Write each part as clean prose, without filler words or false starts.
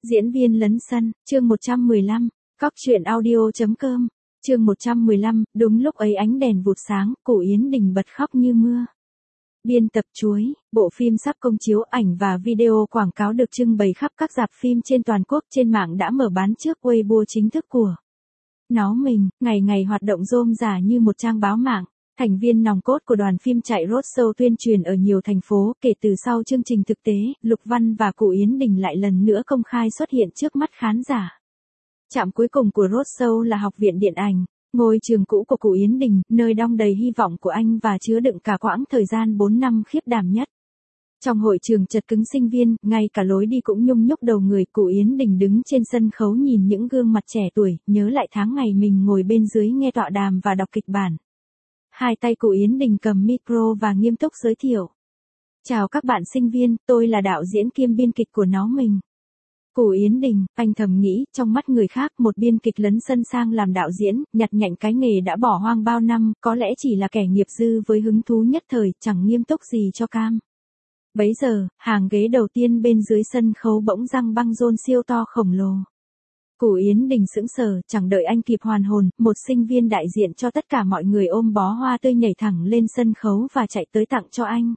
Diễn viên lấn sân, chương 115, Cóc truyện audio.com, chương 115, đúng lúc ấy ánh đèn vụt sáng, Cổ Yến Đình bật khóc như mưa. Biên tập Chuối, bộ phim sắp công chiếu, ảnh và video quảng cáo được trưng bày khắp các rạp phim trên toàn quốc. Trên mạng đã mở bán trước Weibo chính thức của nó mình, ngày ngày hoạt động rôm rả như một trang báo mạng. Thành viên nòng cốt của đoàn phim chạy roadshow tuyên truyền ở nhiều thành phố. Kể từ sau chương trình thực tế, Lục Văn và Cổ Yến Đình lại lần nữa công khai xuất hiện trước mắt khán giả. Trạm cuối cùng của roadshow là Học viện Điện ảnh, ngôi trường cũ của Cổ Yến Đình, nơi đong đầy hy vọng của anh và chứa đựng cả quãng thời gian 4 năm khiếp đảm nhất. Trong hội trường chật cứng sinh viên, ngay cả lối đi cũng nhung nhúc đầu người. Cổ Yến Đình đứng trên sân khấu nhìn những gương mặt trẻ tuổi, nhớ lại tháng ngày mình ngồi bên dưới nghe tọa đàm và đọc kịch bản. Hai tay Cổ Yến Đình cầm micro và nghiêm túc giới thiệu. Chào các bạn sinh viên, tôi là đạo diễn kiêm biên kịch của nó mình. Cổ Yến Đình, anh thầm nghĩ, trong mắt người khác một biên kịch lấn sân sang làm đạo diễn, nhặt nhạnh cái nghề đã bỏ hoang bao năm, có lẽ chỉ là kẻ nghiệp dư với hứng thú nhất thời, chẳng nghiêm túc gì cho cam. Bấy giờ, hàng ghế đầu tiên bên dưới sân khấu bỗng răng băng rôn siêu to khổng lồ. Cổ Yến Đình sững sờ, chẳng đợi anh kịp hoàn hồn, một sinh viên đại diện cho tất cả mọi người ôm bó hoa tươi nhảy thẳng lên sân khấu và chạy tới tặng cho anh.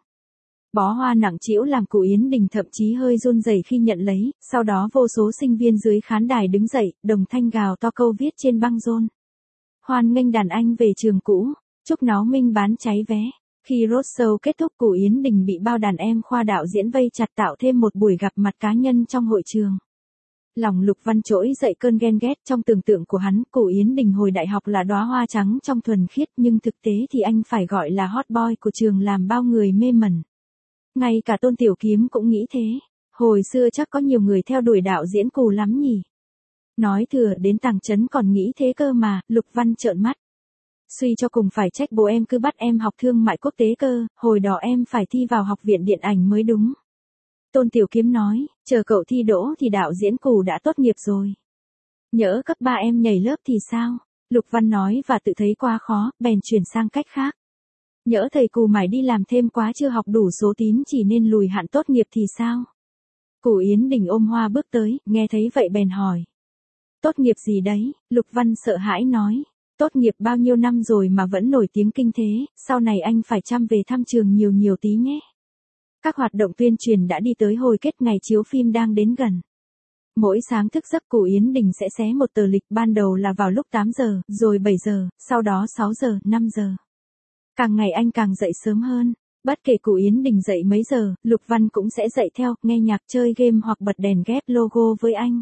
Bó hoa nặng trĩu làm Cổ Yến Đình thậm chí hơi run rẩy khi nhận lấy, sau đó vô số sinh viên dưới khán đài đứng dậy, đồng thanh gào to câu viết trên băng rôn. Hoan nghênh đàn anh về trường cũ, chúc nó minh bán cháy vé. Khi roadshow kết thúc, Cổ Yến Đình bị bao đàn em khoa đạo diễn vây chặt tạo thêm một buổi gặp mặt cá nhân trong hội trường. Lòng Lục Văn trỗi dậy cơn ghen ghét. Trong tưởng tượng của hắn, Cổ Yến Đình hồi đại học là đóa hoa trắng trong thuần khiết, nhưng thực tế thì anh phải gọi là hot boy của trường làm bao người mê mẩn. Ngay cả Tôn Tiểu Kiếm cũng nghĩ thế. Hồi xưa chắc có nhiều người theo đuổi đạo diễn Cù lắm nhỉ. Nói thừa đến Tàng Trấn còn nghĩ thế cơ mà. Lục Văn trợn mắt. Suy cho cùng phải trách bố em cứ bắt em học thương mại quốc tế cơ, hồi đó em phải thi vào Học viện Điện ảnh mới đúng. Tôn Tiểu Kiếm nói, chờ cậu thi đỗ thì đạo diễn Cù đã tốt nghiệp rồi. Nhỡ cấp 3 em nhảy lớp thì sao? Lục Văn nói và tự thấy quá khó, bèn chuyển sang cách khác. Nhỡ thầy Cù mải đi làm thêm quá chưa học đủ số tín chỉ nên lùi hạn tốt nghiệp thì sao? Cổ Yến Đình ôm hoa bước tới, nghe thấy vậy bèn hỏi. Tốt nghiệp gì đấy? Lục Văn sợ hãi nói. Tốt nghiệp bao nhiêu năm rồi mà vẫn nổi tiếng kinh thế, sau này anh phải chăm về thăm trường nhiều nhiều tí nhé. Các hoạt động tuyên truyền đã đi tới hồi kết, ngày chiếu phim đang đến gần. Mỗi sáng thức giấc Cổ Yến Đình sẽ xé một tờ lịch, ban đầu là vào lúc 8 giờ, rồi 7 giờ, sau đó 6 giờ, 5 giờ. Càng ngày anh càng dậy sớm hơn. Bất kể Cổ Yến Đình dậy mấy giờ, Lục Văn cũng sẽ dậy theo, nghe nhạc, chơi game hoặc bật đèn ghép logo với anh.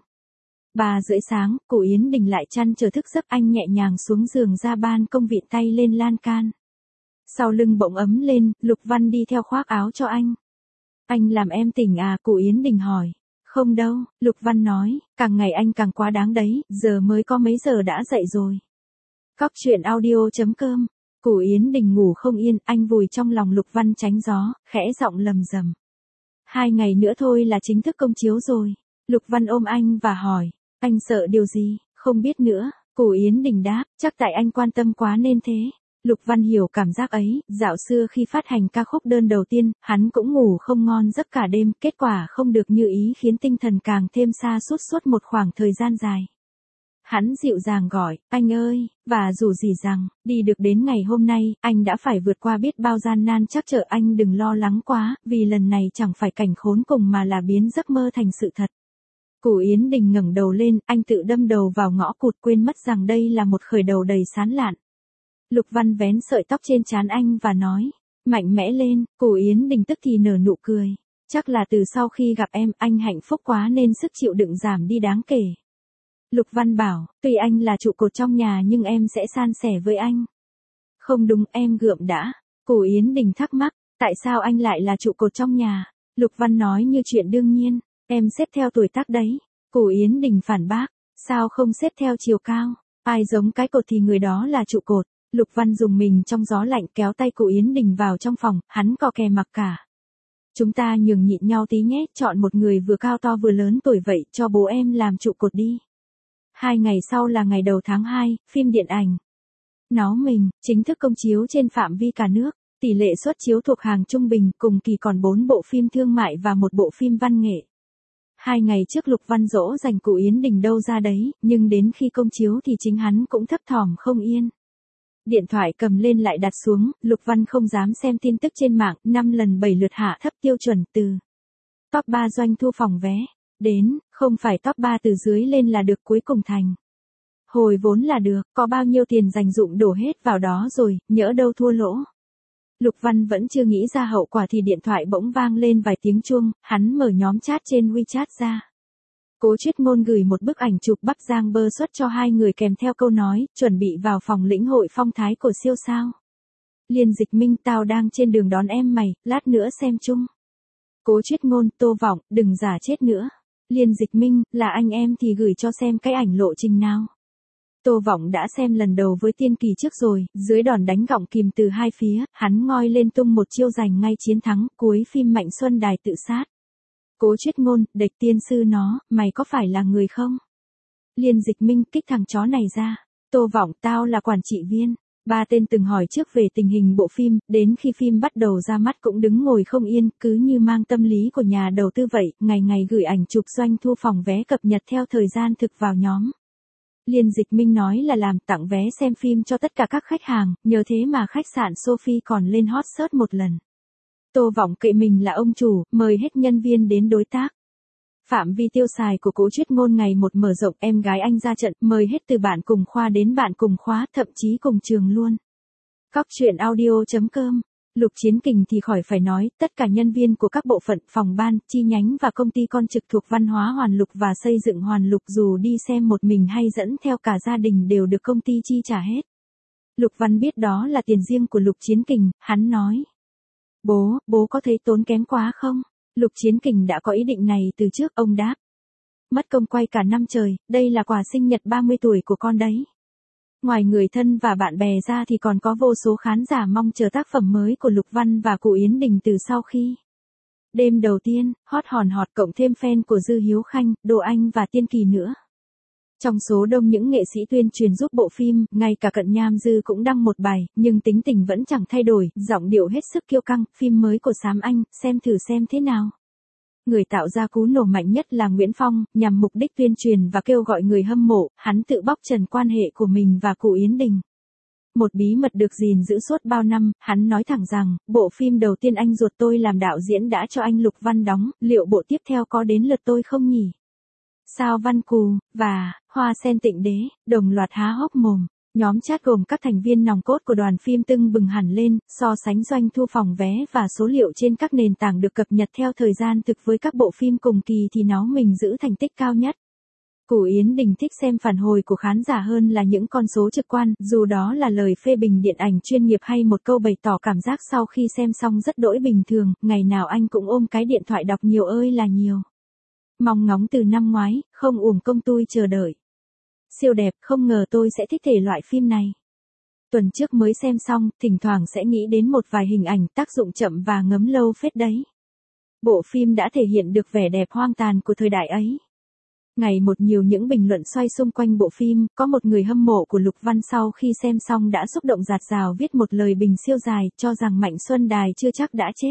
3 rưỡi sáng, Cổ Yến Đình lại chăn trở thức giấc, anh nhẹ nhàng xuống giường ra ban công vịn tay lên lan can. Sau lưng bỗng ấm lên, Lục Văn đi theo khoác áo cho anh. Anh làm em tỉnh à? Cổ Yến Đình hỏi. Không đâu, Lục Văn nói, càng ngày anh càng quá đáng đấy, giờ mới có mấy giờ đã dậy rồi. Cóc truyện audio.com. Cổ Yến Đình ngủ không yên, anh vùi trong lòng Lục Văn tránh gió, khẽ giọng lầm rầm. 2 ngày nữa thôi là chính thức công chiếu rồi. Lục Văn ôm anh và hỏi, anh sợ điều gì? Không biết nữa. Cổ Yến Đình đáp, chắc tại anh quan tâm quá nên thế. Lục Văn hiểu cảm giác ấy, dạo xưa khi phát hành ca khúc đơn đầu tiên, hắn cũng ngủ không ngon giấc cả đêm, kết quả không được như ý khiến tinh thần càng thêm sa sút suốt một khoảng thời gian dài. Hắn dịu dàng gọi, anh ơi, và dù gì rằng, đi được đến ngày hôm nay, anh đã phải vượt qua biết bao gian nan trắc trở. Anh đừng lo lắng quá, vì lần này chẳng phải cảnh khốn cùng mà là biến giấc mơ thành sự thật. Cổ Yến Đình ngẩng đầu lên, anh tự đâm đầu vào ngõ cụt, quên mất rằng đây là một khởi đầu đầy sán lạn. Lục Văn vén sợi tóc trên trán anh và nói, mạnh mẽ lên. Cổ Yến Đình tức thì nở nụ cười. Chắc là từ sau khi gặp em, anh hạnh phúc quá nên sức chịu đựng giảm đi đáng kể. Lục Văn bảo, tuy anh là trụ cột trong nhà nhưng em sẽ san sẻ với anh. Không đúng, em gượng đã. Cổ Yến Đình thắc mắc, tại sao anh lại là trụ cột trong nhà? Lục Văn nói như chuyện đương nhiên, em xếp theo tuổi tác đấy. Cổ Yến Đình phản bác, sao không xếp theo chiều cao? Ai giống cái cột thì người đó là trụ cột. Lục Văn dùng mình trong gió lạnh, kéo tay Cổ Yến Đình vào trong phòng, hắn cò kè mặc cả. Chúng ta nhường nhịn nhau tí nhé, chọn một người vừa cao to vừa lớn tuổi vậy, cho bố em làm trụ cột đi. 2 ngày sau là ngày đầu tháng 2, phim điện ảnh Nó mình, chính thức công chiếu trên phạm vi cả nước. Tỷ lệ suất chiếu thuộc hàng trung bình, cùng kỳ còn 4 bộ phim thương mại và 1 bộ phim văn nghệ. 2 ngày trước Lục Văn dỗ dành cụ Yến Đình đâu ra đấy, nhưng đến khi công chiếu thì chính hắn cũng thấp thỏm không yên. Điện thoại cầm lên lại đặt xuống, Lục Văn không dám xem tin tức trên mạng, 5 lần 7 lượt hạ thấp tiêu chuẩn từ top 3 doanh thu phòng vé, đến, không phải top 3 từ dưới lên là được cuối cùng thành. Hồi vốn là được, có bao nhiêu tiền dành dụm đổ hết vào đó rồi, nhỡ đâu thua lỗ. Lục Văn vẫn chưa nghĩ ra hậu quả thì điện thoại bỗng vang lên vài tiếng chuông, hắn mở nhóm chat trên WeChat ra. Cố Triết Ngôn gửi một bức ảnh chụp Bắc Giang bơ xuất cho hai người kèm theo câu nói, chuẩn bị vào phòng lĩnh hội phong thái của siêu sao. Liên Dịch Minh, tao đang trên đường đón em mày, lát nữa xem chung. Cố Triết Ngôn, Tô Vọng, đừng giả chết nữa. Liên Dịch Minh, là anh em thì gửi cho xem cái ảnh lộ trình nào. Tô Vọng đã xem lần đầu với Tiên Kỳ trước rồi, dưới đòn đánh gọng kìm từ hai phía, hắn ngoi lên tung một chiêu giành ngay chiến thắng, cuối phim Mạnh Xuân Đài tự sát. Cố Triết Ngôn, địch tiên sư nó, mày có phải là người không? Liên Dịch Minh, kích thằng chó này ra. Tô Vọng, tao là quản trị viên. Ba tên từng hỏi trước về tình hình bộ phim, đến khi phim bắt đầu ra mắt cũng đứng ngồi không yên, cứ như mang tâm lý của nhà đầu tư vậy, ngày ngày gửi ảnh chụp doanh thu phòng vé cập nhật theo thời gian thực vào nhóm. Liên Dịch Minh nói là làm tặng vé xem phim cho tất cả các khách hàng, nhờ thế mà khách sạn Sophie còn lên hot search một lần. Tô Vọng kệ mình là ông chủ, mời hết nhân viên đến đối tác. Phạm vi tiêu xài của Cố Triết Ngôn ngày một mở rộng, em gái anh ra trận, mời hết từ bạn cùng khoa đến bạn cùng khóa, thậm chí cùng trường luôn. Cóc truyện audio.com. Lục Chiến Kình thì khỏi phải nói, tất cả nhân viên của các bộ phận, phòng ban, chi nhánh và công ty con trực thuộc Văn hóa Hoàn Lục và Xây dựng Hoàn Lục dù đi xem một mình hay dẫn theo cả gia đình đều được công ty chi trả hết. Lục Văn biết đó là tiền riêng của Lục Chiến Kình, hắn nói. Bố có thấy tốn kém quá không? Lục Chiến Kình đã có ý định này từ trước, ông đáp. Mất công quay cả năm trời, đây là quà sinh nhật 30 tuổi của con đấy. Ngoài người thân và bạn bè ra thì còn có vô số khán giả mong chờ tác phẩm mới của Lục Văn và cụ Yến Đình từ sau khi. Đêm đầu tiên, hot hòn hot cộng thêm fan của Dư Hiếu Khanh, Đồ Anh và Tiên Kỳ nữa. Trong số đông những nghệ sĩ tuyên truyền giúp bộ phim, ngay cả Cận Nham Dư cũng đăng một bài, nhưng tính tình vẫn chẳng thay đổi, giọng điệu hết sức kiêu căng, phim mới của Sám Anh, xem thử xem thế nào. Người tạo ra cú nổ mạnh nhất là Nguyễn Phong, nhằm mục đích tuyên truyền và kêu gọi người hâm mộ, hắn tự bóc trần quan hệ của mình và cụ Yến Đình. Một bí mật được gìn giữ suốt bao năm, hắn nói thẳng rằng, bộ phim đầu tiên anh ruột tôi làm đạo diễn đã cho anh Lục Văn đóng, liệu bộ tiếp theo có đến lượt tôi không nhỉ? Sao Văn Cù, và Hoa Sen Tịnh Đế, đồng loạt há hốc mồm. Nhóm chat gồm các thành viên nòng cốt của đoàn phim tưng bừng hẳn lên, so sánh doanh thu phòng vé và số liệu trên các nền tảng được cập nhật theo thời gian thực với các bộ phim cùng kỳ thì nó mình giữ thành tích cao nhất. Cụ Yến Đình thích xem phản hồi của khán giả hơn là những con số trực quan, dù đó là lời phê bình điện ảnh chuyên nghiệp hay một câu bày tỏ cảm giác sau khi xem xong rất đỗi bình thường, ngày nào anh cũng ôm cái điện thoại đọc nhiều ơi là nhiều. Mong ngóng từ năm ngoái, không uổng công tôi chờ đợi. Siêu đẹp, không ngờ tôi sẽ thích thể loại phim này. Tuần trước mới xem xong, thỉnh thoảng sẽ nghĩ đến một vài hình ảnh tác dụng chậm và ngấm lâu phết đấy. Bộ phim đã thể hiện được vẻ đẹp hoang tàn của thời đại ấy. Ngày một nhiều những bình luận xoay xung quanh bộ phim, có một người hâm mộ của Lục Văn sau khi xem xong đã xúc động rạt rào viết một lời bình siêu dài, cho rằng Mạnh Xuân Đài chưa chắc đã chết.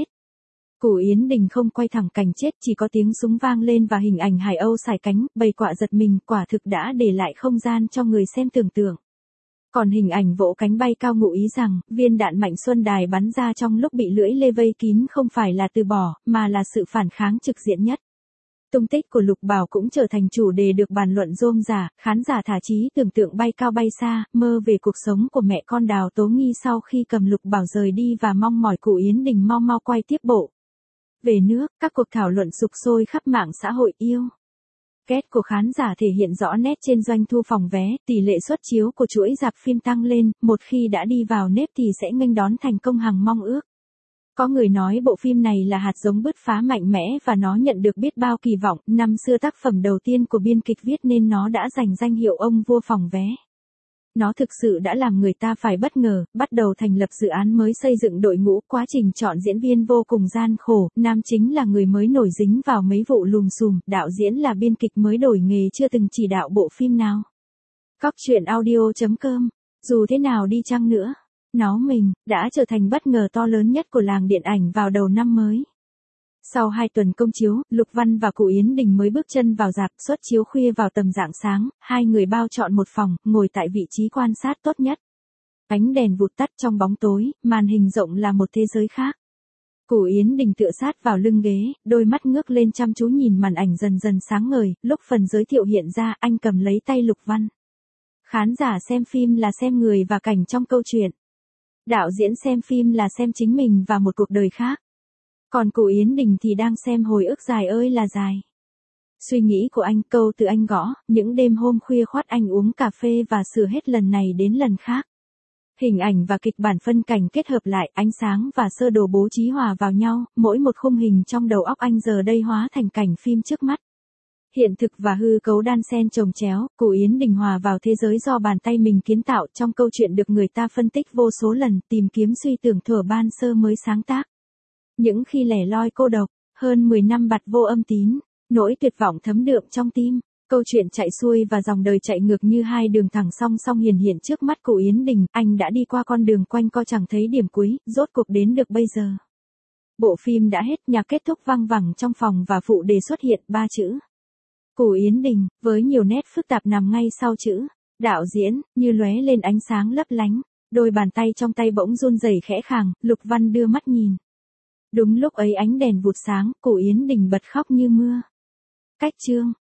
Cụ Yến Đình không quay thẳng cảnh chết, chỉ có tiếng súng vang lên và hình ảnh Hải Âu sải cánh, bầy quạ giật mình, quả thực đã để lại không gian cho người xem tưởng tượng. Còn hình ảnh vỗ cánh bay cao ngụ ý rằng, viên đạn Mạnh Xuân Đài bắn ra trong lúc bị lưỡi lê vây kín không phải là từ bỏ, mà là sự phản kháng trực diện nhất. Tung tích của Lục Bảo cũng trở thành chủ đề được bàn luận rôm rả, khán giả thả chí tưởng tượng bay cao bay xa, mơ về cuộc sống của mẹ con Đào Tố Nghi sau khi cầm Lục Bảo rời đi và mong mỏi cụ Yến Đình mau mau quay tiếp bộ. Về nước, các cuộc thảo luận sục sôi khắp mạng xã hội yêu. Ghét của khán giả thể hiện rõ nét trên doanh thu phòng vé, tỷ lệ suất chiếu của chuỗi rạp phim tăng lên, một khi đã đi vào nếp thì sẽ nghênh đón thành công hằng mong ước. Có người nói bộ phim này là hạt giống bứt phá mạnh mẽ và nó nhận được biết bao kỳ vọng, năm xưa tác phẩm đầu tiên của biên kịch viết nên nó đã giành danh hiệu ông vua phòng vé. Nó thực sự đã làm người ta phải bất ngờ, bắt đầu thành lập dự án mới xây dựng đội ngũ, quá trình chọn diễn viên vô cùng gian khổ, nam chính là người mới nổi dính vào mấy vụ lùm xùm, đạo diễn là biên kịch mới đổi nghề chưa từng chỉ đạo bộ phim nào. Cóc truyện audio.com, dù thế nào đi chăng nữa, nó mình, đã trở thành bất ngờ to lớn nhất của làng điện ảnh vào đầu năm mới. Sau 2 tuần công chiếu, Lục Văn và cụ Yến Đình mới bước chân vào rạp, suất chiếu khuya vào tầm rạng sáng, hai người bao trọn một phòng, ngồi tại vị trí quan sát tốt nhất. Ánh đèn vụt tắt trong bóng tối, màn hình rộng là một thế giới khác. Cụ Yến Đình tựa sát vào lưng ghế, đôi mắt ngước lên chăm chú nhìn màn ảnh dần dần sáng ngời, lúc phần giới thiệu hiện ra, anh cầm lấy tay Lục Văn. Khán giả xem phim là xem người và cảnh trong câu chuyện. Đạo diễn xem phim là xem chính mình và một cuộc đời khác. Còn cụ Yến Đình thì đang xem hồi ức dài ơi là dài. Suy nghĩ của anh, câu từ anh gõ, những đêm hôm khuya khoắt anh uống cà phê và sửa hết lần này đến lần khác. Hình ảnh và kịch bản phân cảnh kết hợp lại, ánh sáng và sơ đồ bố trí hòa vào nhau, mỗi một khung hình trong đầu óc anh giờ đây hóa thành cảnh phim trước mắt. Hiện thực và hư cấu đan xen chồng chéo, cụ Yến Đình hòa vào thế giới do bàn tay mình kiến tạo trong câu chuyện được người ta phân tích vô số lần, tìm kiếm suy tưởng thuở ban sơ mới sáng tác. Những khi lẻ loi cô độc, hơn 10 năm bặt vô âm tín, nỗi tuyệt vọng thấm đượm trong tim, câu chuyện chạy xuôi và dòng đời chạy ngược như hai đường thẳng song song hiển hiện trước mắt cụ Yến Đình, anh đã đi qua con đường quanh co chẳng thấy điểm cuối, rốt cuộc đến được bây giờ. Bộ phim đã hết, nhạc kết thúc vang vẳng trong phòng và phụ đề xuất hiện 3 chữ. Cụ Yến Đình, với nhiều nét phức tạp nằm ngay sau chữ. Đạo diễn, như lóe lên ánh sáng lấp lánh, đôi bàn tay trong tay bỗng run rẩy khẽ khàng, Lục Văn đưa mắt nhìn. Đúng lúc ấy ánh đèn vụt sáng, cụ Yến Đình bật khóc như mưa. Cách chương